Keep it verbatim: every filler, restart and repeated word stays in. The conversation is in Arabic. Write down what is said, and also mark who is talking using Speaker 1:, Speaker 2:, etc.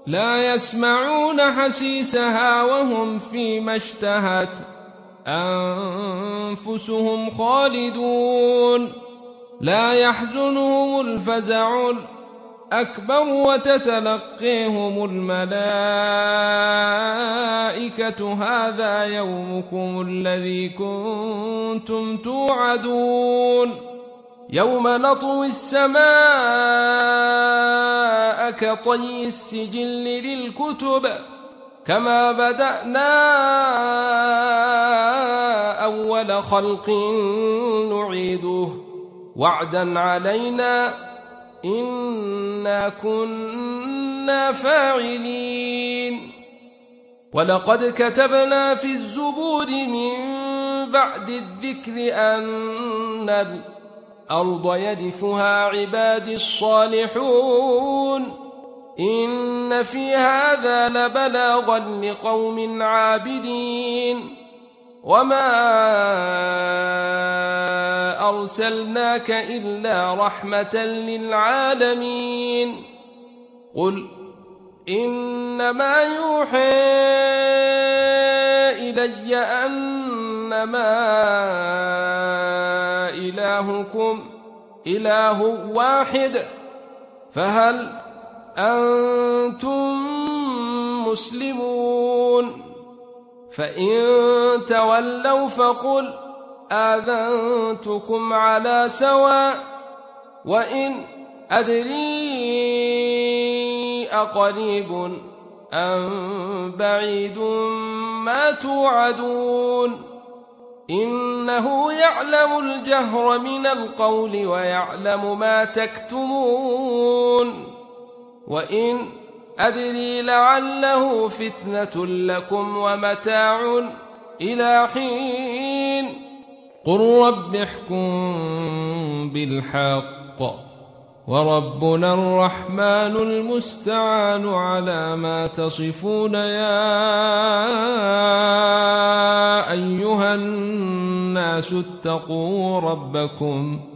Speaker 1: لا يسمعون حسيسها وهم فيما اشتهت أنفسهم خالدون لا يحزنهم الفزع الأكبر وتتلقيهم الملائكة هذا يومكم الذي كنتم توعدون يوم نطوي السماء كطي السجل للكتب كما بدأنا أول خلق نعيده وعدا علينا إنا كنا فاعلين ولقد كتبنا في الزبور من بعد الذكر أن الأرض يرثها عبادي الصالحون إن في هذا لبلاغا لقوم عابدين وما أرسلناك إلا رحمة للعالمين قل إنما يوحى إلي أنما إلهكم إله واحد فهل أنتم مسلمون فإن تولوا فقل آذنتكم على سواء وإن أدري أقريب أم بعيد ما توعدون إنه يعلم الجهر من القول ويعلم ما تكتمون وإن أدري لعله فتنة لكم ومتاع إلى حين قل رب احكم بالحق وربنا الرحمن المستعان على ما تصفون يا أيها الناس اتقوا ربكم